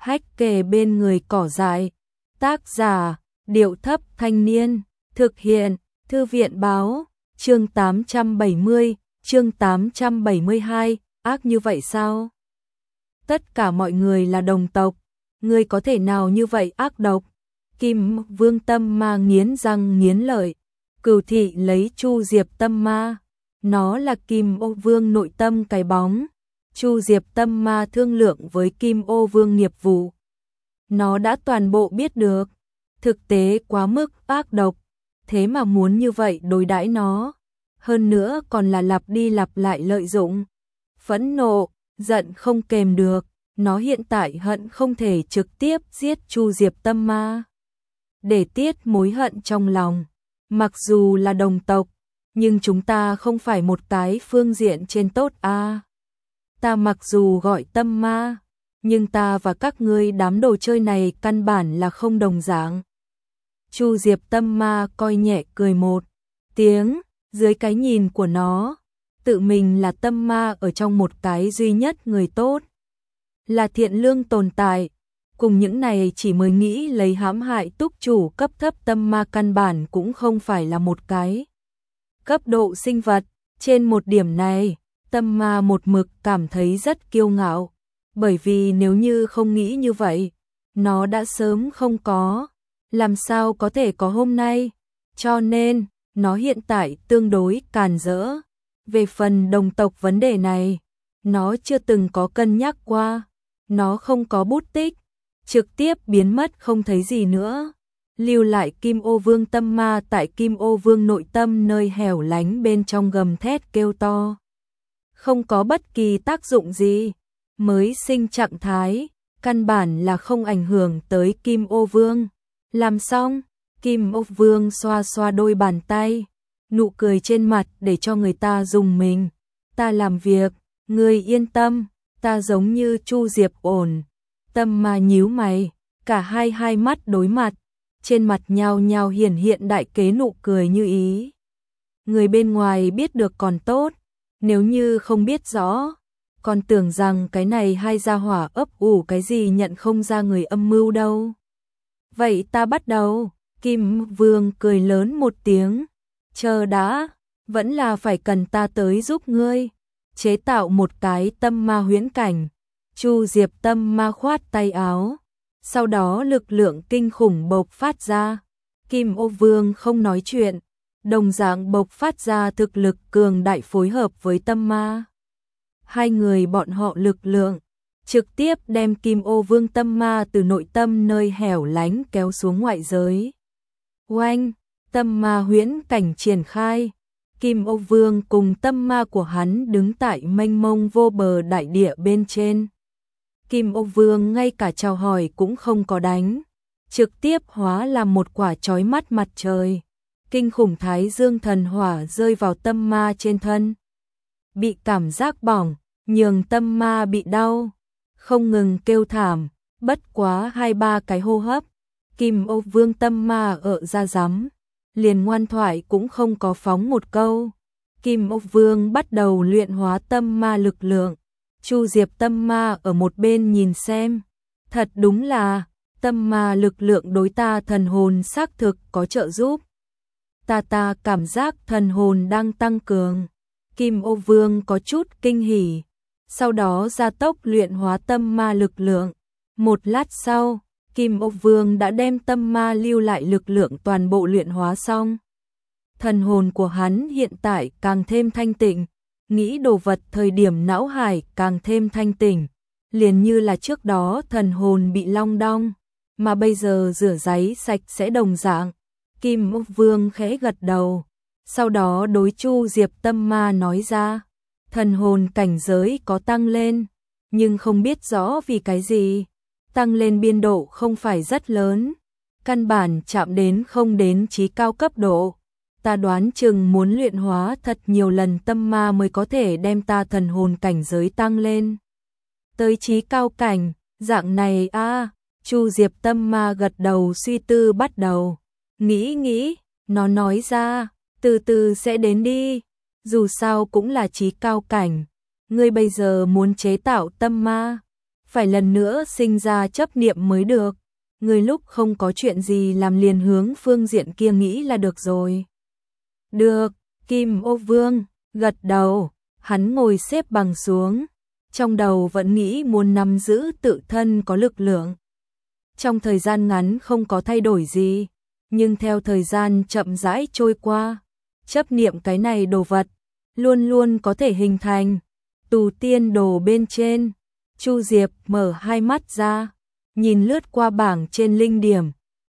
hách kề bên người cỏ dại. Tác giả, Điệu Thấp Thanh Niên. Thực hiện, Thư viện báo. Chương 870, chương 872, ác như vậy sao? Tất cả mọi người là đồng tộc, ngươi có thể nào như vậy ác độc? Kim Vương Tâm Ma nghiến răng nghiến lợi, Cửu thị lấy Chu Diệp Tâm Ma, nó là Kim Ô Vương nội tâm cái bóng. Chu Diệp Tâm Ma thương lượng với Kim Ô Vương nghiệp vụ. Nó đã toàn bộ biết được, thực tế quá mức ác độc, thế mà muốn như vậy đối đãi nó, hơn nữa còn là lặp đi lặp lại lợi dụng. Phẫn nộ, giận không kềm được, nó hiện tại hận không thể trực tiếp giết Chu Diệp Tâm Ma để tiết mối hận trong lòng. Mặc dù là đồng tộc, nhưng chúng ta không phải một cái phương diện trên tốt a. Ta mặc dù gọi Tâm Ma, nhưng ta và các ngươi đám đồ chơi này căn bản là không đồng dạng. Chu Diệp Tâm Ma coi nhẹ cười một tiếng, dưới cái nhìn của nó, tự mình là tâm ma ở trong một cái duy nhất người tốt, là thiện lương tồn tại, cùng những này chỉ mới nghĩ lấy hãm hại túc chủ cấp thấp tâm ma căn bản cũng không phải là một cái cấp độ sinh vật. Trên một điểm này, tâm ma một mực cảm thấy rất kiêu ngạo, bởi vì nếu như không nghĩ như vậy, nó đã sớm không có, làm sao có thể có hôm nay, cho nên nó hiện tại tương đối càn rỡ. Về phần đồng tộc vấn đề này, nó chưa từng có cân nhắc qua, nó không có bút tích, trực tiếp biến mất không thấy gì nữa, lưu lại Kim Ô Vương Tâm Ma tại Kim Ô Vương nội tâm nơi hẻo lánh bên trong gầm thét kêu to. Không có bất kỳ tác dụng gì, mới sinh trạng thái, căn bản là không ảnh hưởng tới Kim Ô Vương. Làm xong, Kim Ô Vương xoa xoa đôi bàn tay, nụ cười trên mặt để cho người ta rùng mình. Ta làm việc, ngươi yên tâm, ta giống như Chu Diệp ổn. Tâm Ma nhíu mày, cả hai mắt đối mặt, trên mặt nhao nhao hiển hiện đại kế nụ cười như ý. Người bên ngoài biết được còn tốt, nếu như không biết rõ, còn tưởng rằng cái này hai gia hỏa ấp ủ cái gì nhận không ra người âm mưu đâu. Vậy ta bắt đầu. Kim Vương cười lớn một tiếng. Chờ đã, vẫn là phải cần ta tới giúp ngươi chế tạo một cái tâm ma huyễn cảnh. Chu Diệp Tâm Ma khoát tay áo, sau đó lực lượng kinh khủng bộc phát ra. Kim Ô Vương không nói chuyện, đồng dạng bộc phát ra thực lực cường đại phối hợp với Tâm Ma. Hai người bọn họ lực lượng trực tiếp đem Kim Ô Vương Tâm Ma từ nội tâm nơi hẻo lánh kéo xuống ngoại giới. Oanh, tâm ma huyễn cảnh triển khai, Kim Ô Vương cùng tâm ma của hắn đứng tại mênh mông vô bờ đại địa bên trên. Kim Ô Vương ngay cả chào hỏi cũng không có đánh, trực tiếp hóa làm một quả chói mắt mặt trời. Kinh khủng thái dương thần hỏa rơi vào tâm ma trên thân, bị cảm giác bỏng, nhường tâm ma bị đau, không ngừng kêu thảm. Bất quá 2-3 cái hô hấp, Kim Ô Vương Tâm Ma ở ra rắm, liền ngoan thoại cũng không có phóng một câu. Kim Ô Vương bắt đầu luyện hóa tâm ma lực lượng. Chu Diệp Tâm Ma ở một bên nhìn xem, thật đúng là tâm ma lực lượng đối ta thần hồn xác thực có trợ giúp. Ta cảm giác thần hồn đang tăng cường. Kim Ô Vương có chút kinh hỉ, sau đó gia tốc luyện hóa tâm ma lực lượng. Một lát sau, Kim Ô Vương đã đem tâm ma lưu lại lực lượng toàn bộ luyện hóa xong. Thần hồn của hắn hiện tại càng thêm thanh tịnh, nghĩ đồ vật thời điểm não hải càng thêm thanh tỉnh, liền như là trước đó thần hồn bị long đong, mà bây giờ rửa ráy sạch sẽ đồng dạng. Kim Ô Vương khẽ gật đầu, sau đó đối Chu Diệp Tâm Ma nói ra, thần hồn cảnh giới có tăng lên, nhưng không biết rõ vì cái gì. Tăng lên biên độ không phải rất lớn, căn bản chạm đến không đến trí cao cấp độ. Ta đoán chừng muốn luyện hóa thật nhiều lần tâm ma mới có thể đem ta thần hồn cảnh giới tăng lên tới trí cao cảnh, dạng này a. Chu Diệp Tâm Ma gật đầu suy tư bắt đầu. Nghĩ, nó nói ra, từ từ sẽ đến đi, dù sao cũng là trí cao cảnh. Ngươi bây giờ muốn chế tạo tâm ma, phải lần nữa sinh ra chấp niệm mới được. Người lúc không có chuyện gì làm liền hướng phương diện kia nghĩ là được rồi. Được, Kim Ô Vương gật đầu, hắn ngồi xếp bằng xuống, trong đầu vẫn nghĩ muốn nắm giữ tự thân có lực lượng. Trong thời gian ngắn không có thay đổi gì, nhưng theo thời gian chậm rãi trôi qua, chấp niệm cái này đồ vật luôn luôn có thể hình thành. Tù tiên đồ bên trên, Chu Diệp mở hai mắt ra, nhìn lướt qua bảng trên linh điểm,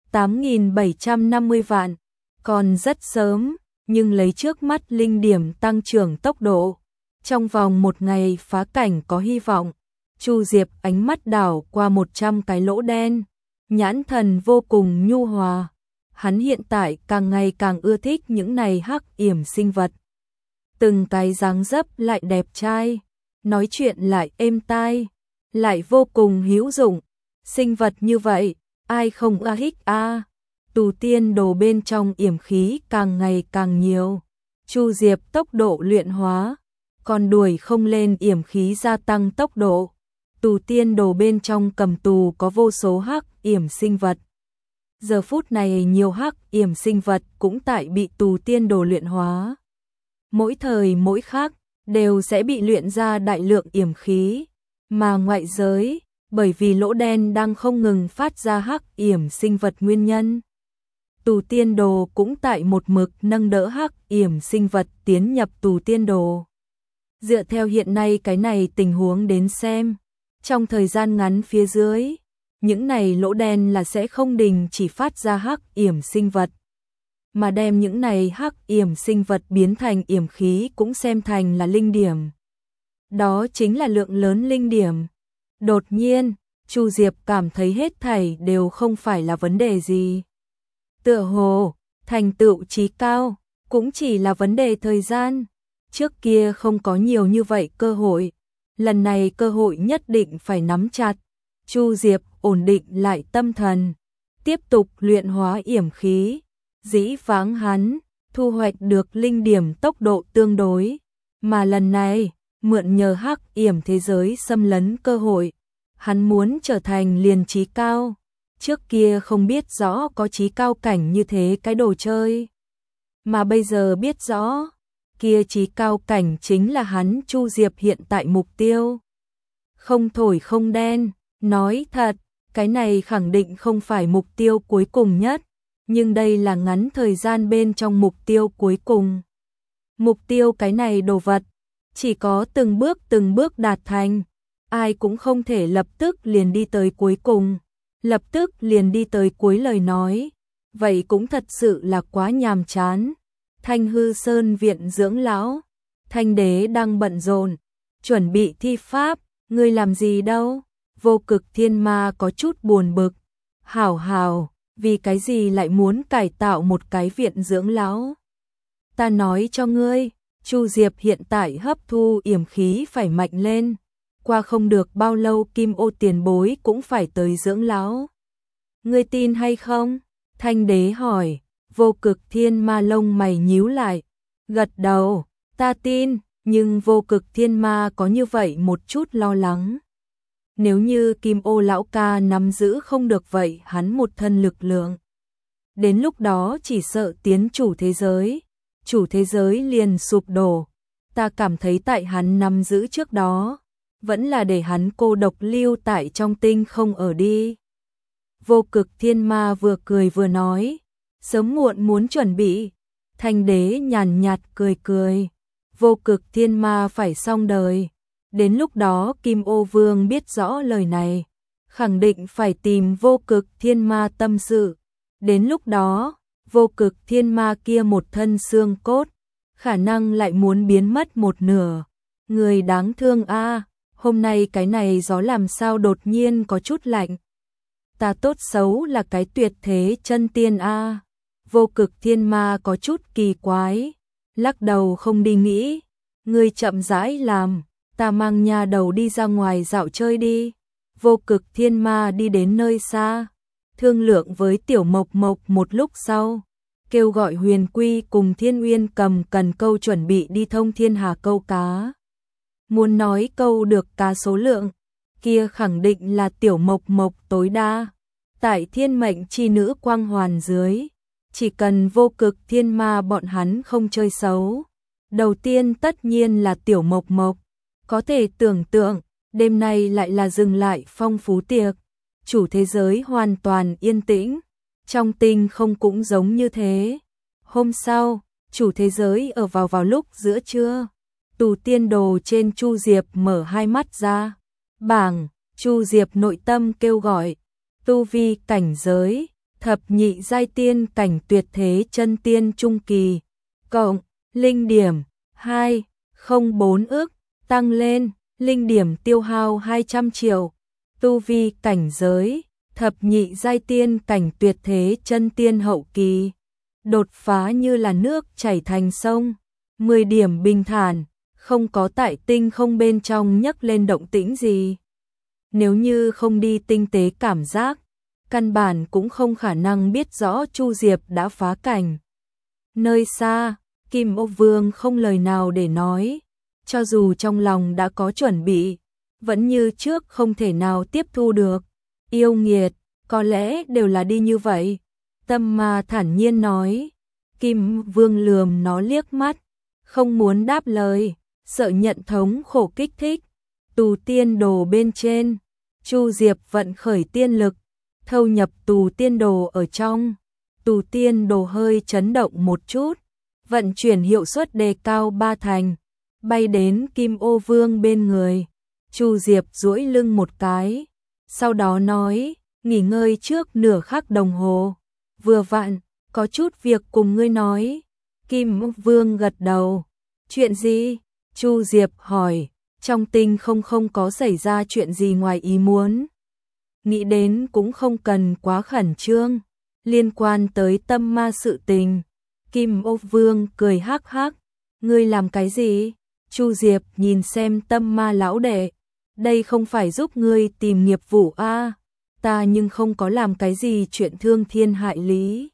8.750 vạn, còn rất sớm, nhưng lấy trước mắt linh điểm tăng trưởng tốc độ, trong vòng một ngày phá cảnh có hy vọng. Chu Diệp ánh mắt đảo qua 100 cái lỗ đen, nhãn thần vô cùng nhu hòa. Hắn hiện tại càng ngày càng ưa thích những này hắc yểm sinh vật. Từng cái dáng dấp lại đẹp trai, nói chuyện lại êm tai, lại vô cùng hữu dụng. Sinh vật như vậy, ai không ưa thích a? Tù tiên đồ bên trong yểm khí càng ngày càng nhiều. Chu Diệp tốc độ luyện hóa, còn đuổi không lên yểm khí gia tăng tốc độ. Tù tiên đồ bên trong cầm tù có vô số hắc yểm sinh vật. Giờ phút này nhiều hắc yểm sinh vật cũng tại bị tù tiên đồ luyện hóa. Mỗi thời mỗi khắc đều sẽ bị luyện ra đại lượng yểm khí, mà ngoại giới, bởi vì lỗ đen đang không ngừng phát ra hắc yểm sinh vật nguyên nhân. Tù tiên đồ cũng tại một mực nâng đỡ hắc yểm sinh vật tiến nhập tù tiên đồ. Dựa theo hiện nay cái này tình huống đến xem, trong thời gian ngắn phía dưới, những này lỗ đen là sẽ không đình chỉ phát ra hắc yểm sinh vật, mà đem những này hắc yểm sinh vật biến thành yểm khí cũng xem thành là linh điểm. Đó chính là lượng lớn linh điểm. Đột nhiên, Chu Diệp cảm thấy hết thảy đều không phải là vấn đề gì. Tựa hồ, thành tựu chí cao, cũng chỉ là vấn đề thời gian. Trước kia không có nhiều như vậy cơ hội, lần này cơ hội nhất định phải nắm chặt. Chu Diệp ổn định lại tâm thần, tiếp tục luyện hóa yểm khí. Dĩ vãng hắn thu hoạch được linh điểm tốc độ tương đối, mà lần này mượn nhờ hắc yểm thế giới xâm lấn cơ hội, hắn muốn trở thành liền chí cao. Trước kia không biết rõ có chí cao cảnh như thế cái đồ chơi, mà bây giờ biết rõ, kia chí cao cảnh chính là hắn Chu Diệp hiện tại mục tiêu. Không thổi không đen, nói thật, cái này khẳng định không phải mục tiêu cuối cùng nhất, nhưng đây là ngắn thời gian bên trong mục tiêu cuối cùng. Mục tiêu cái này đồ vật, chỉ có từng bước đạt thành, ai cũng không thể lập tức liền đi tới cuối cùng, lập tức liền đi tới cuối lời nói, vậy cũng thật sự là quá nhàm chán. Thanh Hư Sơn viện dưỡng lão, Thanh đế đang bận rộn, chuẩn bị thi pháp, ngươi làm gì đâu? Vô Cực Thiên Ma có chút buồn bực. Hảo hảo, vì cái gì lại muốn cải tạo một cái viện dưỡng lão? Ta nói cho ngươi, Chu Diệp hiện tại hấp thu yểm khí phải mạnh lên, qua không được bao lâu Kim Ô tiền bối cũng phải tới dưỡng lão. Ngươi tin hay không? Thanh đế hỏi. Vô Cực Thiên Ma lông mày nhíu lại, gật đầu, ta tin, nhưng Vô Cực Thiên Ma có như vậy một chút lo lắng. Nếu như Kim Ô lão ca nắm giữ không được vậy hắn một thân lực lượng, đến lúc đó chỉ sợ tiến chủ thế giới liền sụp đổ. Ta cảm thấy tại hắn nắm giữ trước đó, vẫn là để hắn cô độc lưu tại trong tinh không ở đi. Vô Cực Thiên Ma vừa cười vừa nói, sớm muộn muốn chuẩn bị. Thanh đế nhàn nhạt cười cười, Vô Cực Thiên Ma phải xong đời. Đến lúc đó Kim Ô Vương biết rõ lời này, khẳng định phải tìm Vô Cực Thiên Ma tâm sự. Đến lúc đó, Vô Cực Thiên Ma kia một thân xương cốt, khả năng lại muốn biến mất một nửa. Người đáng thương a, hôm nay cái này gió làm sao đột nhiên có chút lạnh. Ta tốt xấu là cái tuyệt thế chân tiên a. Vô Cực Thiên Ma có chút kỳ quái, lắc đầu không đi nghĩ. Ngươi chậm rãi làm, ta mang nhà đầu đi ra ngoài dạo chơi đi. Vô Cực Thiên Ma đi đến nơi xa, thương lượng với Tiểu Mộc Mộc một lúc sau, kêu gọi Huyền Quy cùng Thiên Uyên cầm cần câu chuẩn bị đi thông thiên hà câu cá. Muốn nói câu được cá số lượng, kia khẳng định là Tiểu Mộc Mộc tối đa. Tại thiên mệnh chi nữ quang hoàn dưới, chỉ cần vô cực thiên ma bọn hắn không chơi xấu. Đầu tiên tất nhiên là Tiểu Mộc Mộc, có thể tưởng tượng, đêm nay lại là dừng lại phong phú tiệc, chủ thế giới hoàn toàn yên tĩnh, trong tinh không cũng giống như thế. Hôm sau, chủ thế giới ở vào lúc giữa trưa, Tù Tiên Đồ trên Chu Diệp mở hai mắt ra, bảng, Chu Diệp nội tâm kêu gọi, tu vi cảnh giới, thập nhị giai tiên cảnh tuyệt thế chân tiên trung kỳ, cộng, linh điểm, 204 ức, tăng lên, linh điểm tiêu hao 200 triệu, tu vi cảnh giới, thập nhị giai tiên cảnh tuyệt thế chân tiên hậu kỳ, đột phá như là nước chảy thành sông, 10 điểm bình thản, không có tại tinh không bên trong nhấc lên động tĩnh gì. Nếu như không đi tinh tế cảm giác, căn bản cũng không khả năng biết rõ Chu Diệp đã phá cảnh. Nơi xa, Kim Ô Vương không lời nào để nói, cho dù trong lòng đã có chuẩn bị, vẫn như trước không thể nào tiếp thu được. Yêu nghiệt, có lẽ đều là đi như vậy. Tâm Ma thản nhiên nói. Kim Vương lườm nó liếc mắt, không muốn đáp lời, sợ nhận thống khổ kích thích. Tù Tiên Đồ bên trên, Chu Diệp vận khởi tiên lực, thâu nhập Tù Tiên Đồ ở trong. Tù Tiên Đồ hơi chấn động một chút, vận chuyển hiệu suất đề cao 3 thành, bay đến Kim Ô Vương bên người. Chu Diệp duỗi lưng một cái, sau đó nói, nghỉ ngơi trước nửa khắc đồng hồ. Vừa vặn, có chút việc cùng ngươi nói. Kim Vương gật đầu. Chuyện gì? Chu Diệp hỏi. Trong tinh không có xảy ra chuyện gì ngoài ý muốn. Nghĩ đến cũng không cần quá khẩn trương. Liên quan tới Tâm Ma sự tình. Kim Ô Vương cười hắc hắc. Ngươi làm cái gì? Chu Diệp nhìn xem Tâm Ma lão đệ. Đây không phải giúp ngươi tìm nghiệp vụ a, ta nhưng không có làm cái gì chuyện thương thiên hại lý.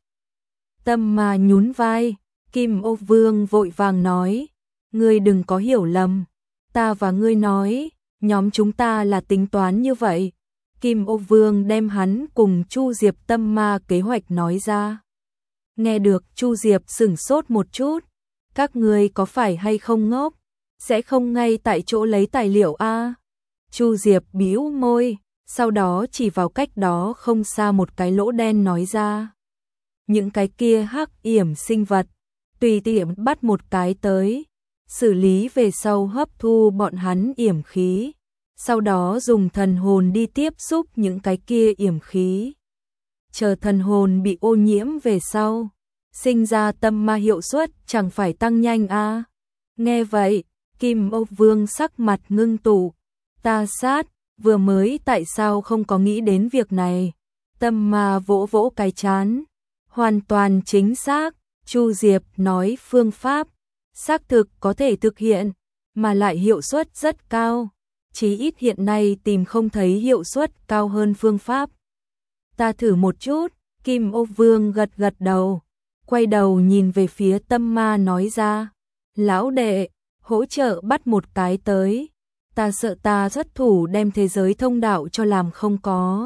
Tâm Ma nhún vai, Kim Ô Vương vội vàng nói, ngươi đừng có hiểu lầm, ta và ngươi nói, nhóm chúng ta là tính toán như vậy. Kim Ô Vương đem hắn cùng Chu Diệp Tâm Ma kế hoạch nói ra. Nghe được Chu Diệp sửng sốt một chút, các ngươi có phải hay không ngốc, sẽ không ngay tại chỗ lấy tài liệu a? Chu Diệp bĩu môi, sau đó chỉ vào cách đó không xa một cái lỗ đen nói ra. Những cái kia hắc yểm sinh vật, tùy tiện bắt một cái tới, xử lý về sau hấp thu bọn hắn yểm khí, sau đó dùng thần hồn đi tiếp xúc những cái kia yểm khí. Chờ thần hồn bị ô nhiễm về sau, sinh ra tâm ma hiệu suất chẳng phải tăng nhanh a? Nghe vậy, Kim Ô Vương sắc mặt ngưng tụ. Ta sát, vừa mới tại sao không có nghĩ đến việc này? Tâm Ma vỗ vỗ cái chán. Hoàn toàn chính xác, Chu Diệp nói phương pháp, xác thực có thể thực hiện, mà lại hiệu suất rất cao. Chí ít hiện nay tìm không thấy hiệu suất cao hơn phương pháp. Ta thử một chút, Kim Ô Vương gật gật đầu, quay đầu nhìn về phía Tâm Ma nói ra. Lão đệ, hỗ trợ bắt một cái tới. Ta sợ ta xuất thủ đem thế giới thông đạo cho làm không có.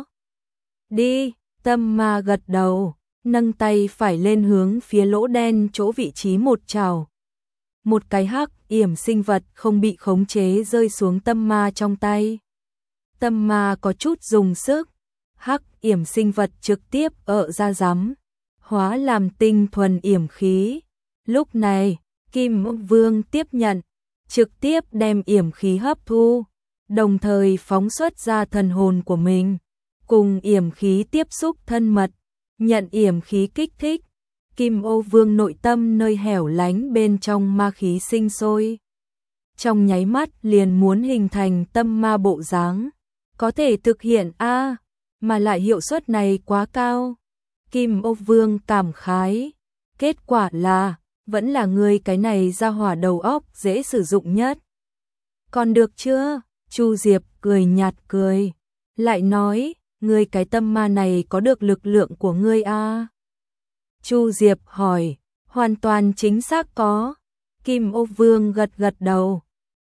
Đi, Tâm Ma gật đầu, nâng tay phải lên hướng phía lỗ đen chỗ vị trí một trào. Một cái hắc yểm sinh vật không bị khống chế rơi xuống Tâm Ma trong tay. Tâm Ma có chút dùng sức, hắc yểm sinh vật trực tiếp ở ra rắm, hóa làm tinh thuần yểm khí. Lúc này, Kim Vương tiếp nhận, trực tiếp đem yểm khí hấp thu, đồng thời phóng xuất ra thần hồn của mình, cùng yểm khí tiếp xúc thân mật, nhận yểm khí kích thích. Kim Ô Vương nội tâm nơi hẻo lánh bên trong ma khí sinh sôi. Trong nháy mắt liền muốn hình thành tâm ma bộ dáng, có thể thực hiện a, mà lại hiệu suất này quá cao. Kim Ô Vương cảm khái, kết quả là vẫn là ngươi cái này ra hỏa đầu óc dễ sử dụng nhất. Còn được chưa? Chu Diệp cười nhạt cười, lại nói, ngươi cái tâm ma này có được lực lượng của ngươi a? Chu Diệp hỏi, hoàn toàn chính xác có. Kim Ô Vương gật gật đầu,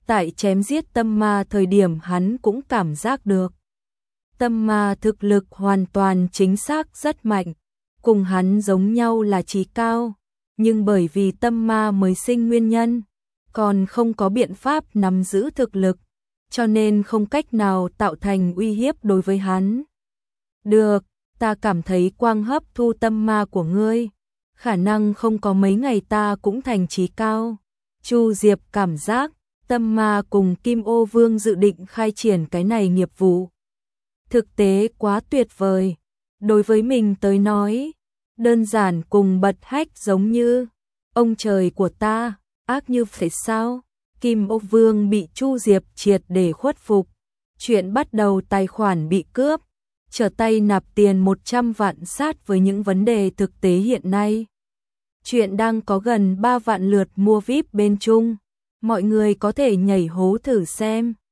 Tại chém giết tâm ma thời điểm hắn cũng cảm giác được. Tâm ma thực lực hoàn toàn chính xác rất mạnh, cùng hắn giống nhau là trí cao, nhưng bởi vì tâm ma mới sinh nguyên nhân, còn không có biện pháp nắm giữ thực lực, cho nên không cách nào tạo thành uy hiếp đối với hắn. Được, ta cảm thấy quang hấp thu tâm ma của ngươi, khả năng không có mấy ngày ta cũng thành trí cao. Chu Diệp cảm giác, tâm ma cùng Kim Ô Vương dự định khai triển cái này nghiệp vụ. Thực tế quá tuyệt vời, đối với mình tới nói, đơn giản cùng bật hách giống như, ông trời của ta, ác như vậy sao? Kim Ô Vương bị Chu Diệp triệt để khuất phục, chuyện bắt đầu tài khoản bị cướp, trở tay nạp tiền 100 vạn sát với những vấn đề thực tế hiện nay. Chuyện đang có gần 3 vạn lượt mua VIP bên Trung, mọi người có thể nhảy hố thử xem.